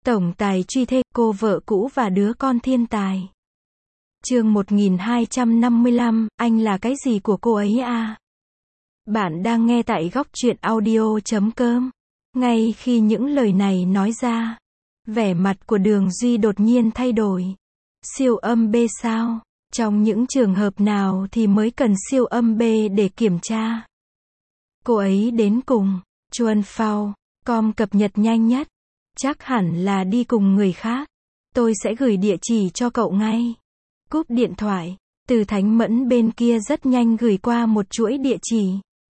Tổng tài truy thê, cô vợ cũ và đứa con thiên tài. Chương 1255, anh là cái gì của cô ấy à? Bạn đang nghe tại góc truyện audio.com. Ngay khi những lời này nói ra, vẻ mặt của Đường Duy đột nhiên thay đổi. Siêu âm B sao? Trong những trường hợp nào thì mới cần siêu âm B để kiểm tra? Cô ấy đến cùng. Chuan Phao, com cập nhật nhanh nhất. Chắc hẳn là đi cùng người khác. Tôi sẽ gửi địa chỉ cho cậu ngay. Cúp điện thoại, Từ Thánh Mẫn bên kia rất nhanh gửi qua một chuỗi địa chỉ.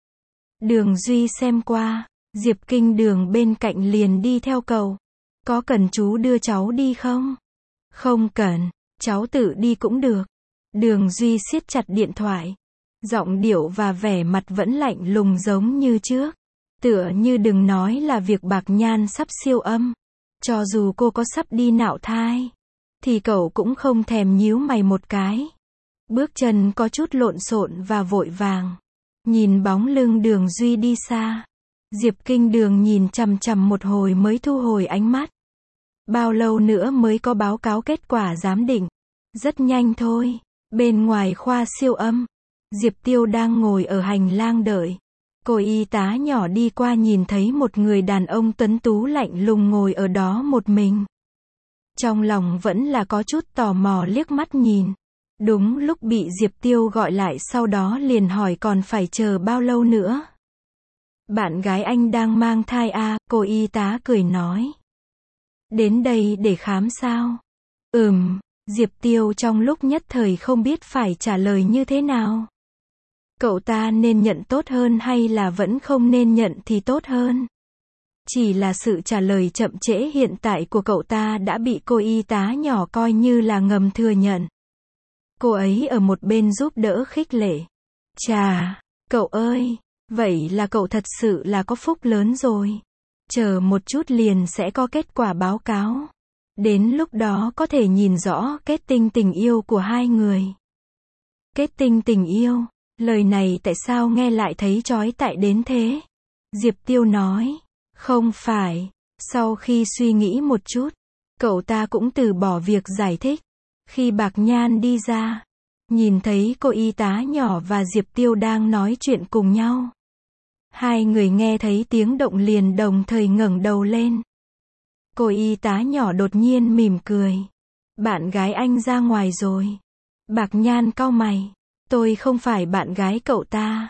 Đường Duy xem qua, Diệp Kinh Đường bên cạnh liền đi theo cậu. Có cần chú đưa cháu đi không? Không cần, cháu tự đi cũng được. Đường Duy siết chặt điện thoại. Giọng điệu và vẻ mặt vẫn lạnh lùng giống như trước. Tựa như đừng nói là việc Bạc Nhan sắp siêu âm. Cho dù cô có sắp đi nạo thai, thì cậu cũng không thèm nhíu mày một cái. Bước chân có chút lộn xộn và vội vàng. Nhìn bóng lưng Đường Duy đi xa. Diệp Kinh Đường nhìn chằm chằm một hồi mới thu hồi ánh mắt. Bao lâu nữa mới có báo cáo kết quả giám định? Rất nhanh thôi. Bên ngoài khoa siêu âm, Diệp Tiêu đang ngồi ở hành lang đợi. Cô y tá nhỏ đi qua nhìn thấy một người đàn ông tuấn tú lạnh lùng ngồi ở đó một mình. Trong lòng vẫn là có chút tò mò liếc mắt nhìn. Đúng lúc bị Diệp Tiêu gọi lại sau đó liền hỏi còn phải chờ bao lâu nữa. Bạn gái anh đang mang thai à, cô y tá cười nói. Đến đây để khám sao? Diệp Tiêu trong lúc nhất thời không biết phải trả lời như thế nào. Cậu ta nên nhận tốt hơn hay là vẫn không nên nhận thì tốt hơn? Chỉ là sự trả lời chậm trễ hiện tại của cậu ta đã bị cô y tá nhỏ coi như là ngầm thừa nhận. Cô ấy ở một bên giúp đỡ khích lệ. Chà, cậu ơi, vậy là cậu thật sự là có phúc lớn rồi. Chờ một chút liền sẽ có kết quả báo cáo. Đến lúc đó có thể nhìn rõ kết tinh tình yêu của hai người. Kết tinh tình yêu? Lời này tại sao nghe lại thấy chói tai đến thế? Diệp Tiêu nói. Không phải. Sau khi suy nghĩ một chút, cậu ta cũng từ bỏ việc giải thích. Khi Bạc Nhan đi ra, nhìn thấy cô y tá nhỏ và Diệp Tiêu đang nói chuyện cùng nhau. Hai người nghe thấy tiếng động liền đồng thời ngẩng đầu lên. Cô y tá nhỏ đột nhiên mỉm cười. Bạn gái anh ra ngoài rồi. Bạc Nhan cau mày. Tôi không phải bạn gái cậu ta.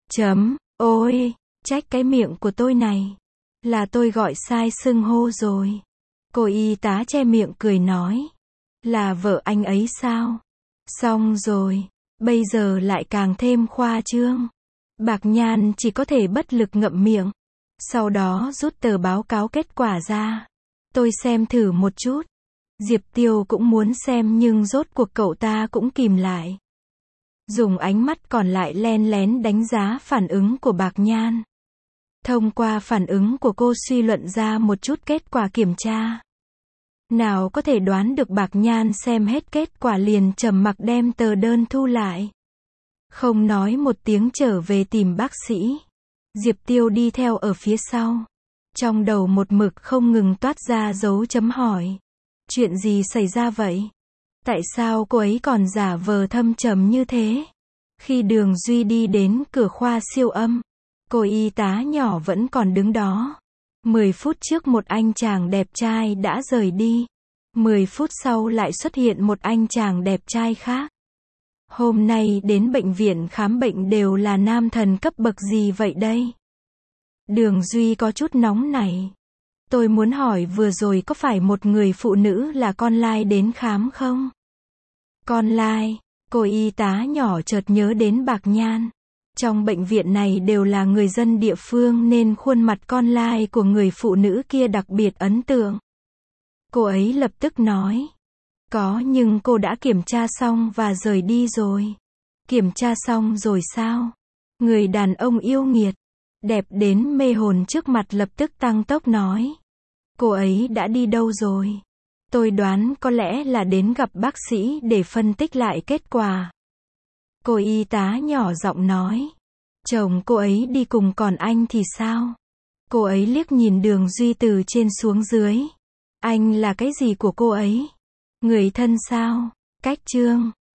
Ôi, trách cái miệng của tôi này. Là tôi gọi sai xưng hô rồi. Cô y tá che miệng cười nói. Là vợ anh ấy sao? Xong rồi. Bây giờ lại càng thêm khoa trương. Bạc Nhan chỉ có thể bất lực ngậm miệng. Sau đó rút tờ báo cáo kết quả ra. Tôi xem thử một chút. Diệp Tiêu cũng muốn xem nhưng rốt cuộc cậu ta cũng kìm lại. Dùng ánh mắt còn lại len lén đánh giá phản ứng của Bạc Nhan. Thông qua phản ứng của cô suy luận ra một chút kết quả kiểm tra. Nào có thể đoán được Bạc Nhan xem hết kết quả liền trầm mặc đem tờ đơn thu lại. Không nói một tiếng trở về tìm bác sĩ. Diệp Tiêu đi theo ở phía sau. Trong đầu một mực không ngừng toát ra dấu chấm hỏi. Chuyện gì xảy ra vậy? Tại sao cô ấy còn giả vờ thâm trầm như thế? Khi Đường Duy đi đến cửa khoa siêu âm, cô y tá nhỏ vẫn còn đứng đó. 10 phút trước một anh chàng đẹp trai đã rời đi. 10 phút sau lại xuất hiện một anh chàng đẹp trai khác. Hôm nay đến bệnh viện khám bệnh đều là nam thần cấp bậc gì vậy đây? Đường Duy có chút nóng nảy. Tôi muốn hỏi vừa rồi có phải một người phụ nữ là con lai đến khám không? Con lai? Cô y tá nhỏ chợt nhớ đến Bạc Nhan. Trong bệnh viện này đều là người dân địa phương nên khuôn mặt con lai của người phụ nữ kia đặc biệt ấn tượng. Cô ấy lập tức nói. Có nhưng cô đã kiểm tra xong và rời đi rồi. Kiểm tra xong rồi sao? Người đàn ông yêu nghiệt, đẹp đến mê hồn trước mặt lập tức tăng tốc nói. Cô ấy đã đi đâu rồi? Tôi đoán có lẽ là đến gặp bác sĩ để phân tích lại kết quả. Cô y tá nhỏ giọng nói. Chồng cô ấy đi cùng còn anh thì sao? Cô ấy liếc nhìn Đường Duy từ trên xuống dưới. Anh là cái gì của cô ấy? Người thân sao? Cách chương